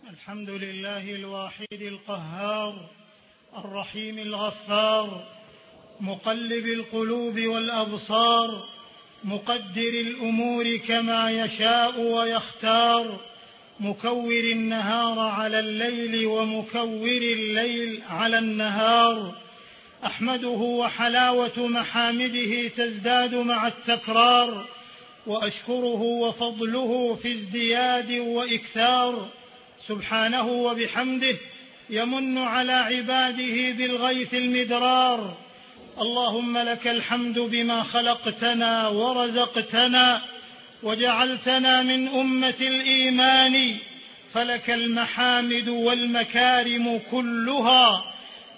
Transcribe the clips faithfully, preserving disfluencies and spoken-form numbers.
الحمد لله الواحد القهار الرحيم الغفار، مقلب القلوب والأبصار، مقدر الأمور كما يشاء ويختار، مكور النهار على الليل ومكور الليل على النهار. أحمده وحلاوة محامده تزداد مع التكرار، وأشكره وفضله في ازدياد وإكثار. سبحانه وبحمده يمن على عباده بالغيث المدرار. اللهم لك الحمد بما خلقتنا ورزقتنا وجعلتنا من أمة الإيمان، فلك المحامد والمكارم كلها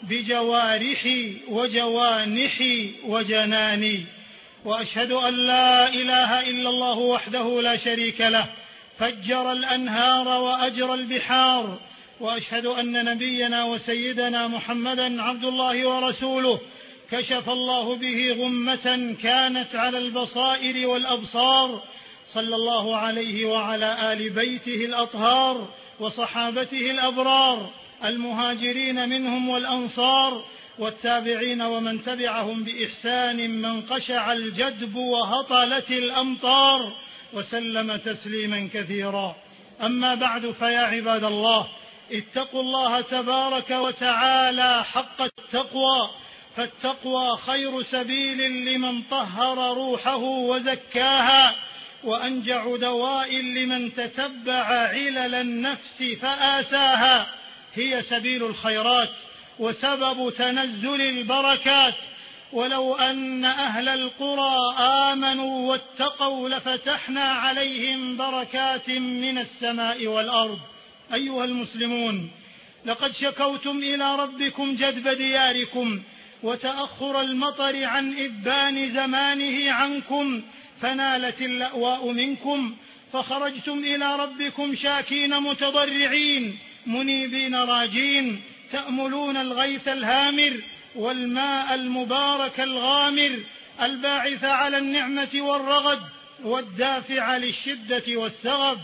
بجوارحي وجوانحي وجناني. وأشهد أن لا إله إلا الله وحده لا شريك له، فجر الأنهار وأجرى البحار. وأشهد أن نبينا وسيدنا محمدا عبد الله ورسوله، كشف الله به غمة كانت على البصائر والأبصار، صلى الله عليه وعلى آل بيته الأطهار وصحابته الأبرار، المهاجرين منهم والأنصار، والتابعين ومن تبعهم بإحسان من قشع الجدب وهطلت الأمطار، وسلم تسليما كثيرا. أما بعد، فيا عباد الله، اتقوا الله تبارك وتعالى حق التقوى، فالتقوى خير سبيل لمن طهر روحه وزكاها، وأنجع دواء لمن تتبع علل النفس فآساها. هي سبيل الخيرات وسبب تنزل البركات. ولو أن أهل القرى آمنوا واتقوا لفتحنا عليهم بركات من السماء والأرض. أيها المسلمون، لقد شكوتم إلى ربكم جدب دياركم وتأخر المطر عن إبان زمانه عنكم، فنالت اللأواء منكم، فخرجتم إلى ربكم شاكين متضرعين منيبين راجين، تأملون الغيث الهامر والماء المبارك الغامر، الباعث على النعمة والرغد والدافع للشدة والسغب.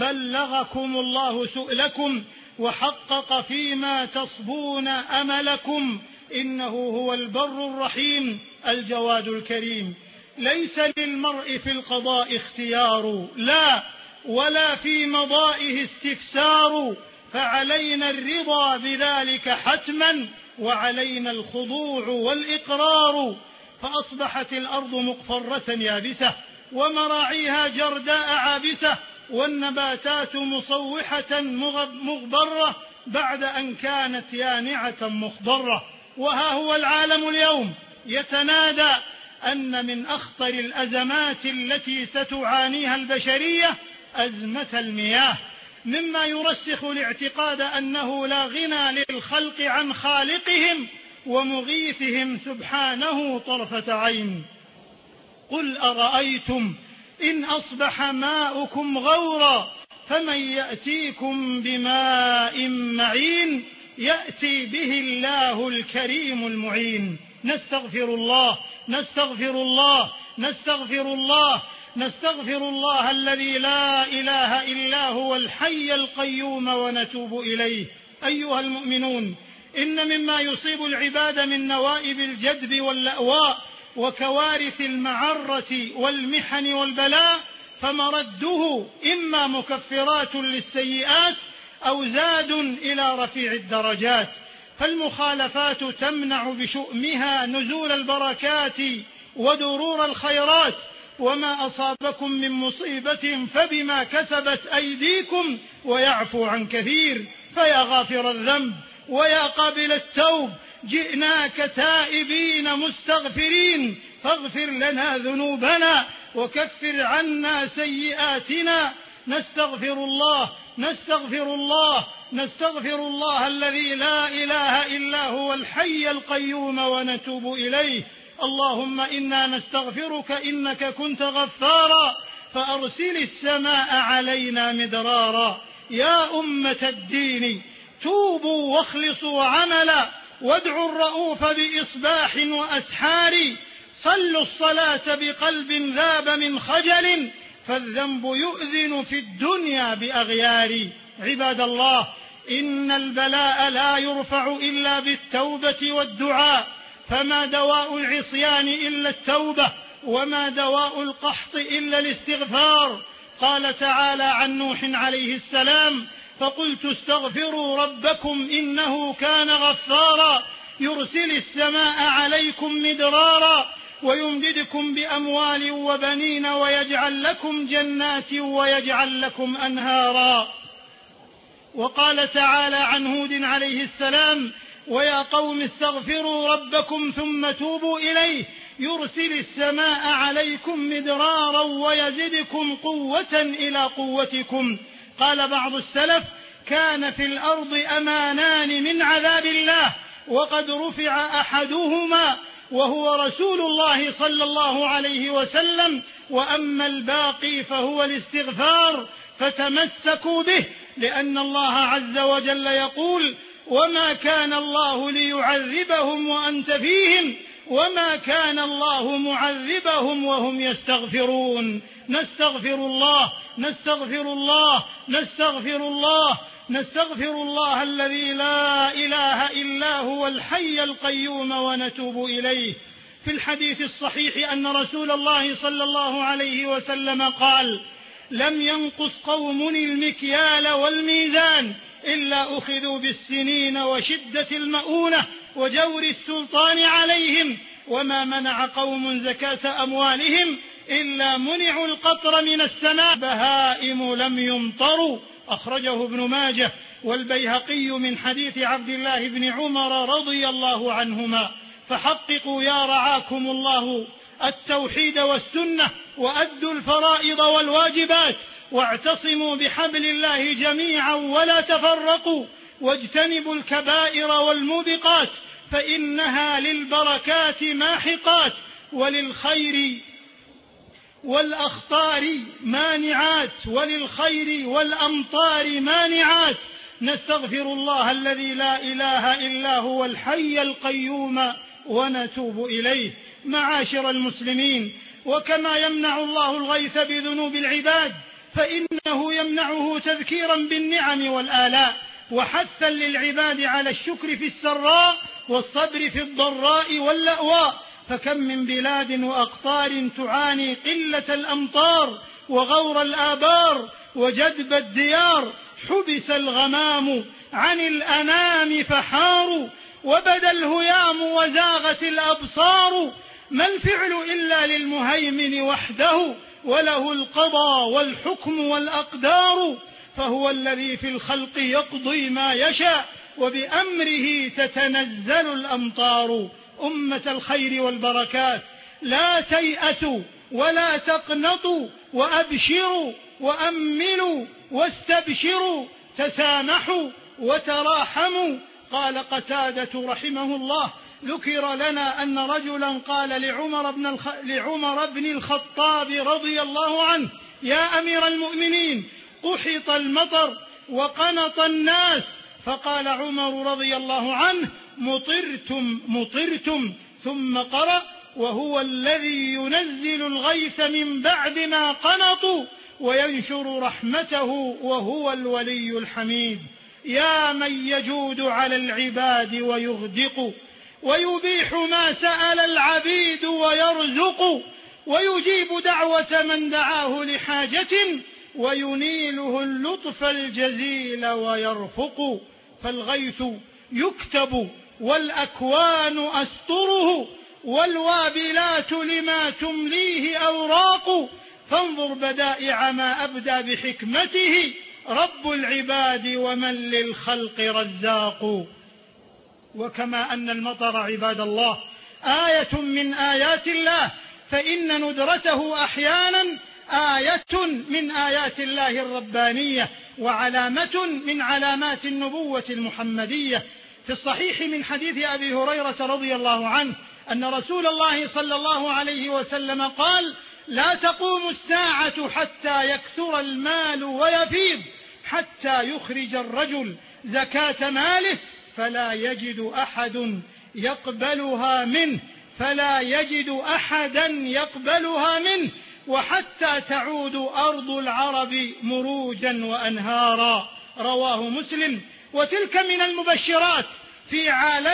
بلغكم الله سؤلكم وحقق فيما تصبون أملكم، إنه هو البر الرحيم الجواد الكريم. ليس للمرء في القضاء اختيار، لا، ولا في مضائه استفسار، فعلينا الرضا بذلك حتما، وعلينا الخضوع والإقرار. فأصبحت الأرض مقفرة يابسة، ومراعيها جرداء عابسة، والنباتات مصوحة مغبرة بعد أن كانت يانعة مخضرة. وها هو العالم اليوم يتنادى أن من أخطر الأزمات التي ستعانيها البشرية أزمة المياه، مما يرسخ الاعتقاد أنه لا غنى للخلق عن خالقهم ومغيثهم سبحانه طرفة عين. قل أرأيتم إن أصبح ماؤكم غورا فمن يأتيكم بماء معين يأتي به الله الكريم المعين. نستغفر الله نستغفر الله نستغفر الله نستغفر الله الذي لا إله إلا هو الحي القيوم ونتوب إليه. أيها المؤمنون، إن مما يصيب العباد من نوائب الجدب واللأواء وكوارث المعرة والمحن والبلاء، فمرده إما مكفرات للسيئات أو زاد إلى رفيع الدرجات. فالمخالفات تمنع بشؤمها نزول البركات ودرور الخيرات. وما أصابكم من مصيبة فبما كسبت أيديكم ويعفو عن كثير. فيا غافر الذنب ويا قابل التوب، جئناك تائبين مستغفرين، فاغفر لنا ذنوبنا وكفر عنا سيئاتنا. نستغفر الله نستغفر الله نستغفر الله الذي لا إله إلا هو الحي القيوم ونتوب إليه. اللهم إنا نستغفرك إنك كنت غفارا، فأرسل السماء علينا مدرارا. يا أمة الدين، توبوا واخلصوا عملا، وادعوا الرؤوف بإصباح وأسحار. صلوا الصلاة بقلب ذاب من خجل، فالذنب يؤذن في الدنيا بأغيار. عباد الله، إن البلاء لا يرفع إلا بالتوبة والدعاء، فما دواء العصيان إلا التوبة، وما دواء القحط إلا الاستغفار. قال تعالى عن نوح عليه السلام: فقلت استغفروا ربكم إنه كان غفارا يرسل السماء عليكم مدرارا ويمددكم بأموال وبنين ويجعل لكم جنات ويجعل لكم أنهارا. وقال تعالى عن هود عليه السلام: ويا قوم استغفروا ربكم ثم توبوا إليه يرسل السماء عليكم مدرارا ويزدكم قوة إلى قوتكم. قال بعض السلف: كان في الأرض أمانان من عذاب الله وقد رفع أحدهما وهو رسول الله صلى الله عليه وسلم، وأما الباقي فهو الاستغفار، فتمسكوا به، لأن الله عز وجل يقول: وما كان الله ليعذبهم وأنت فيهم وما كان الله معذبهم وهم يستغفرون. نستغفر الله نستغفر الله نستغفر الله نستغفر الله الذي لا إله إلا هو الحي القيوم ونتوب إليه. في الحديث الصحيح أن رسول الله صلى الله عليه وسلم قال: لم ينقص قوم المكيال والميزان إلا أخذوا بالسنين وشدة المؤونة وجور السلطان عليهم، وما منع قوم زكاة أموالهم إلا منعوا القطر من السماء، بهائم لم يمطروا. أخرجه ابن ماجه والبيهقي من حديث عبد الله بن عمر رضي الله عنهما. فحققوا يا رعاكم الله التوحيد والسنة، وأدوا الفرائض والواجبات، واعتصموا بحبل الله جميعا ولا تفرقوا، واجتنبوا الكبائر والموبقات، فإنها للبركات ماحقات وللخير والأخطار مانعات وللخير والأمطار مانعات. نستغفر الله الذي لا إله إلا هو الحي القيوم ونتوب إليه. معاشر المسلمين، وكما يمنع الله الغيث بذنوب العباد فإنه يمنعه تذكيرا بالنعم والآلاء، وحثا للعباد على الشكر في السراء والصبر في الضراء واللأواء. فكم من بلاد وأقطار تعاني قلة الأمطار وغور الآبار وجدب الديار، حبس الغمام عن الأنام فحاروا، وبدا الهيام وزاغت الأبصار. ما الفعل إلا للمهيمن وحده، وله القضى والحكم والأقدار، فهو الذي في الخلق يقضي ما يشاء، وبأمره تتنزل الأمطار. أمة الخير والبركات، لا تيأسوا ولا تقنطوا، وأبشروا وأملوا واستبشروا، تسامحوا وتراحموا. قال قتادة رحمه الله: ذكر لنا أن رجلا قال لعمر بن, الخ... لعمر بن الخطاب رضي الله عنه: يا أمير المؤمنين، قحط المطر وقنط الناس. فقال عمر رضي الله عنه: مطرتم مطرتم. ثم قرأ: وهو الذي ينزل الغيث من بعد ما قنطوا وينشر رحمته وهو الولي الحميد. يا من يجود على العباد ويغدق، ويبيح ما سأل العبيد ويرزق، ويجيب دعوة من دعاه لحاجة، وينيله اللطف الجزيل ويرفق. فالغيث يكتب والأكوان أسطره، والوابلات لما تمليه أوراق. فانظر بدائع ما أبدى بحكمته رب العباد ومن للخلق رزاق. وكما أن المطر عباد الله آية من آيات الله، فإن ندرته أحيانا آية من آيات الله الربانية، وعلامة من علامات النبوة المحمدية. في الصحيح من حديث أبي هريرة رضي الله عنه أن رسول الله صلى الله عليه وسلم قال: لا تقوم الساعة حتى يكثر المال ويفيض، حتى يخرج الرجل زكاة ماله فلا يجد أحد يقبلها منه فلا يجد أحدا يقبلها منه وحتى تعود أرض العرب مروجا وأنهارا. رواه مسلم. وتلك من المبشرات في عالم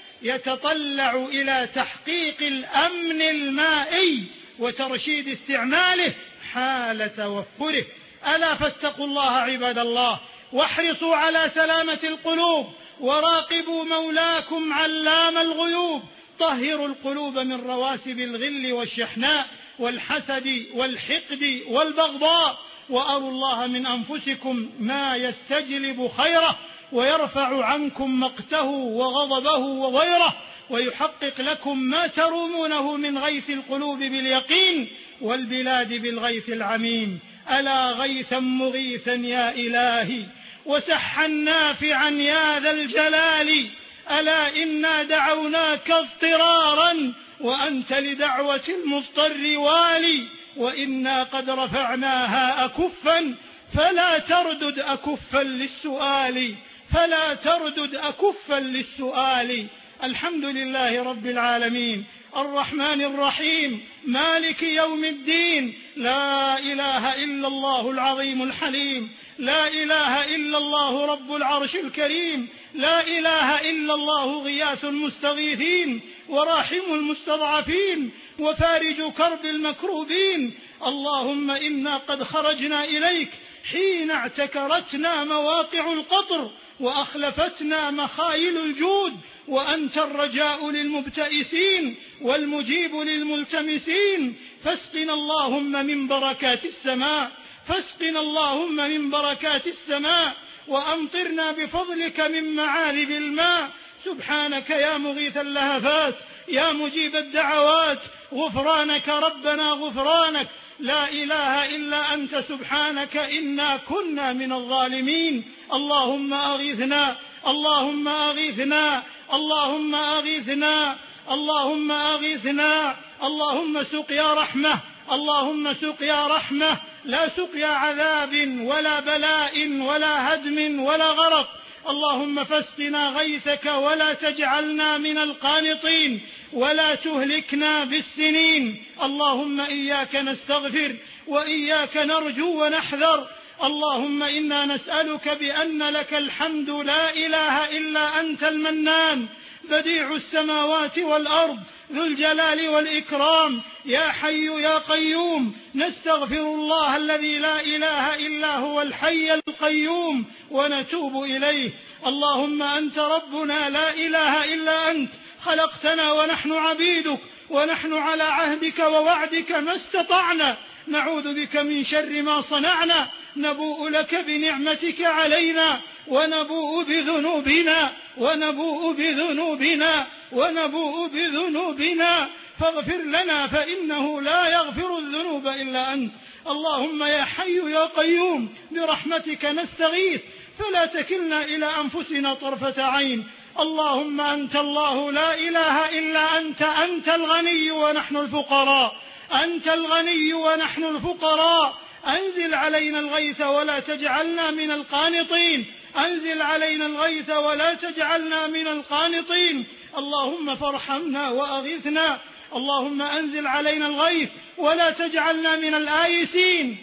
يتطلع إلى تحقيق الأمن المائي وترشيد استعماله حال توفره. ألا فاتقوا الله عباد الله، واحرصوا على سلامة القلوب، وراقبوا مولاكم علام الغيوب. طهروا القلوب من رواسب الغل والشحناء والحسد والحقد والبغضاء، وأروا الله من أنفسكم ما يستجلب خيره ويرفع عنكم مقته وغضبه وضيره، ويحقق لكم ما ترومونه من غيث القلوب باليقين والبلاد بالغيث العميم. ألا غيثا مغيثا يا إلهي، وسحا نافعا يا ذا الجلال. ألا إنا دعوناك اضطرارا وأنت لدعوة المضطر والي، وإنا قد رفعناها أكفا فلا تردد أكفا للسؤال، فلا تردد أكفا للسؤال. الحمد لله رب العالمين الرحمن الرحيم مالك يوم الدين. لا إله إلا الله العظيم الحليم، لا إله إلا الله رب العرش الكريم، لا إله إلا الله غياث المستغيثين وراحم المستضعفين وفارج كرب المكروبين. اللهم إنا قد خرجنا إليك حين اعتكرتنا مواقع القطر وأخلفتنا مخايل الجود، وأنت الرجاء للمبتئسين والمجيب للملتمسين. فاسقنا اللهم من بركات السماء، فاسقنا اللهم من بركات السماء، وأمطرنا بفضلك من معارب الماء. سبحانك يا مغيث اللهفات، يا مجيب الدعوات، غفرانك ربنا غفرانك، لا إله إلا أنت سبحانك إنا كنا من الظالمين. اللهم أغيثنا، اللهم أغيثنا، اللهم أغيثنا، اللهم أغيثنا. اللهم سقيا رحمة، اللهم سقيا رحمة، لا سقيا عذاب ولا بلاء ولا هدم ولا غرق. اللهم فاسقنا غيثك ولا تجعلنا من القانطين ولا تهلكنا بالسنين. اللهم إياك نستغفر وإياك نرجو ونحذر. اللهم إنا نسألك بأن لك الحمد لا إله إلا أنت المنان بديع السماوات والأرض ذو الجلال والإكرام، يا حي يا قيوم. نستغفر الله الذي لا إله إلا هو الحي القيوم ونتوب إليه. اللهم أنت ربنا لا إله إلا أنت، خلقتنا ونحن عبيدك، ونحن على عهدك ووعدك ما استطعنا، نعوذ بك من شر ما صنعنا، نبوء لك بنعمتك علينا ونبوء بذنوبنا ونبوء بذنوبنا ونبوء بذنوبنا فاغفر لنا فإنه لا يغفر الذنوب إلا أنت. اللهم يا حي يا قيوم برحمتك نستغيث فلا تكلنا إلى أنفسنا طرفة عين. اللهم أنت الله لا إله إلا أنت، أنت الغني ونحن الفقراء، أنت الغني ونحن الفقراء. أنزل علينا الغيث ولا تجعلنا من القانطين، أنزل علينا الغيث ولا تجعلنا من القانطين. اللهم فارحمنا وأغثنا، اللهم أنزل علينا الغيث ولا تجعلنا من الآيسين.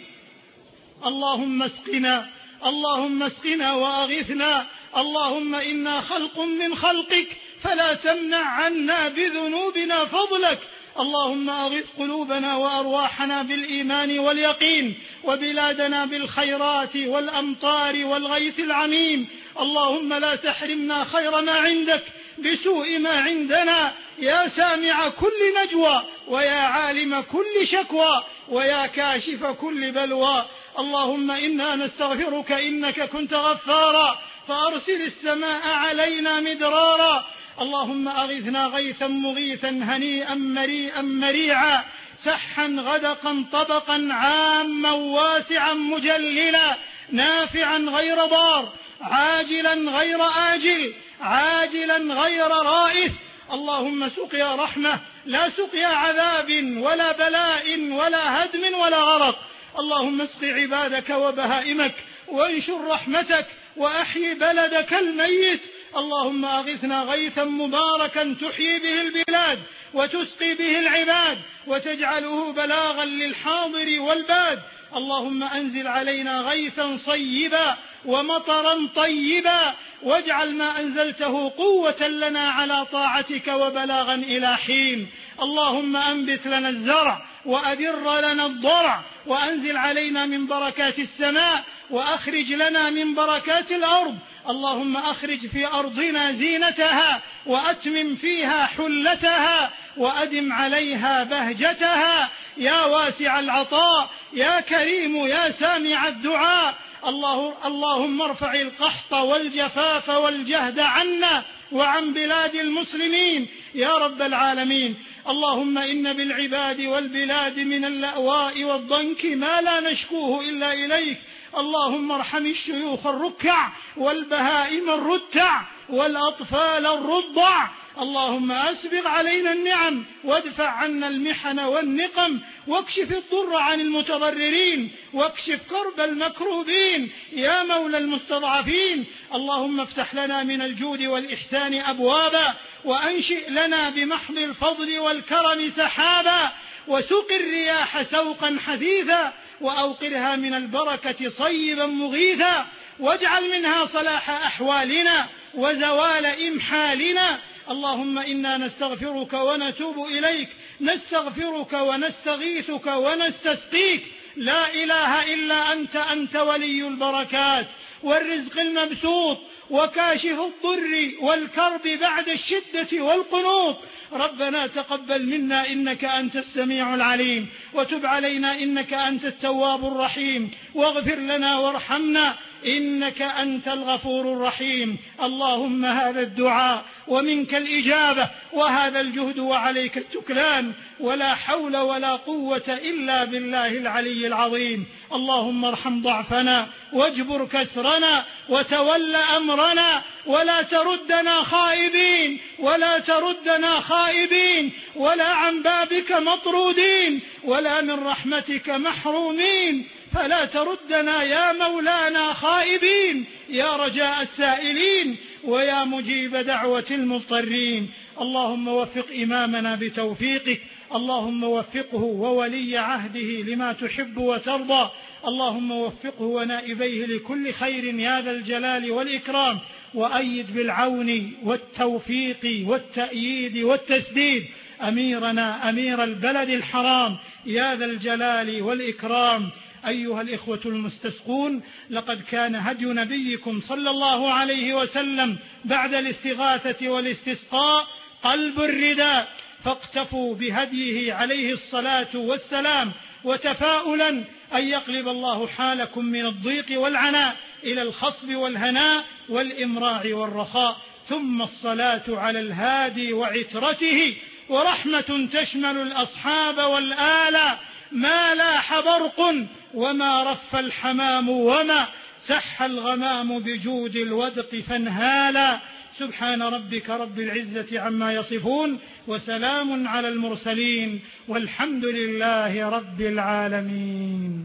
اللهم اسقنا، اللهم اسقنا وأغثنا. اللهم إنا خلق من خلقك فلا تمنع عنا بذنوبنا فضلك. اللهم أغث قلوبنا وأرواحنا بالإيمان واليقين، وبلادنا بالخيرات والأمطار والغيث العميم. اللهم لا تحرمنا خير ما عندك بسوء ما عندنا، يا سامع كل نجوى، ويا عالم كل شكوى، ويا كاشف كل بلوى. اللهم إنا نستغفرك إنك كنت غفارا فأرسل السماء علينا مدرارا. اللهم أغثنا غيثا مغيثا هنيئا مريئا مريعا، سحا غدقا طبقا عاما واسعا مجللا، نافعا غير ضار، عاجلا غير آجل، عاجلا غير رائث. اللهم سقيا رحمة لا سقيا عذاب ولا بلاء ولا هدم ولا غرق. اللهم اسق عبادك وبهائمك وانشر رحمتك وأحيي بلدك الميت. اللهم أغثنا غيثا مباركا تحيي به البلاد وتسقي به العباد وتجعله بلاغا للحاضر والباد. اللهم أنزل علينا غيثا صيبا ومطرا طيبا، واجعل ما أنزلته قوة لنا على طاعتك وبلاغا إلى حين. اللهم أنبت لنا الزرع وأدر لنا الضرع، وأنزل علينا من بركات السماء، وأخرج لنا من بركات الأرض. اللهم أخرج في أرضنا زينتها، وأتمم فيها حلتها، وأدم عليها بهجتها، يا واسع العطاء، يا كريم، يا سامع الدعاء. الله اللهم ارفع القحط والجفاف والجهد عنا وعن بلاد المسلمين يا رب العالمين. اللهم إن بالعباد والبلاد من اللأواء والضنك ما لا نشكوه إلا إليك. اللهم ارحم الشيوخ الركع والبهائم الرتع والأطفال الرضع. اللهم أسبغ علينا النعم وادفع عنا المحن والنقم، واكشف الضر عن المتضررين، واكشف كرب المكروبين يا مولى المستضعفين. اللهم افتح لنا من الجود والإحسان أبوابا، وأنشئ لنا بمحض الفضل والكرم سحابا، وسق الرياح سوقا حثيثا، وأوقرها من البركة صيبا مغيثا، واجعل منها صلاح أحوالنا وزوال إمحالنا. اللهم إنا نستغفرك ونتوب إليك، نستغفرك ونستغيثك ونستسقيك، لا إله إلا أنت، أنت ولي البركات والرزق المبسوط وكاشف الضر والكرب بعد الشدة والقنوط. ربنا تقبل منا إنك أنت السميع العليم، وتب علينا إنك أنت التواب الرحيم، واغفر لنا وارحمنا إنك أنت الغفور الرحيم. اللهم هذا الدعاء ومنك الإجابة، وهذا الجهد وعليك التكلان، ولا حول ولا قوة إلا بالله العلي العظيم. اللهم ارحم ضعفنا واجبر كسرنا وتول أمرنا، ولا تردنا خائبين، ولا تردنا خائبين، ولا عن بابك مطرودين، ولا من رحمتك محرومين. فلا تردنا يا مولانا خائبين، يا رجاء السائلين، ويا مجيب دعوة المضطرين. اللهم وفق إمامنا بتوفيقك، اللهم وفقه وولي عهده لما تحب وترضى، اللهم وفقه ونائبيه لكل خير يا ذا الجلال والإكرام، وأيد بالعون والتوفيق والتأييد والتسديد أميرنا أمير البلد الحرام يا ذا الجلال والإكرام. أيها الإخوة المستسقون، لقد كان هدي نبيكم صلى الله عليه وسلم بعد الاستغاثة والاستسقاء قلب الرداء، فاقتفوا بهديه عليه الصلاة والسلام، وتفاؤلا أن يقلب الله حالكم من الضيق والعناء إلى الخصب والهناء والإمراع والرخاء. ثم الصلاة على الهادي وعترته، ورحمة تشمل الأصحاب والآل، ما لاح برق وما رف الحمام وما سح الغمام بجود الودق فانهالا. سبحان ربك رب العزة عما يصفون، وسلام على المرسلين، والحمد لله رب العالمين.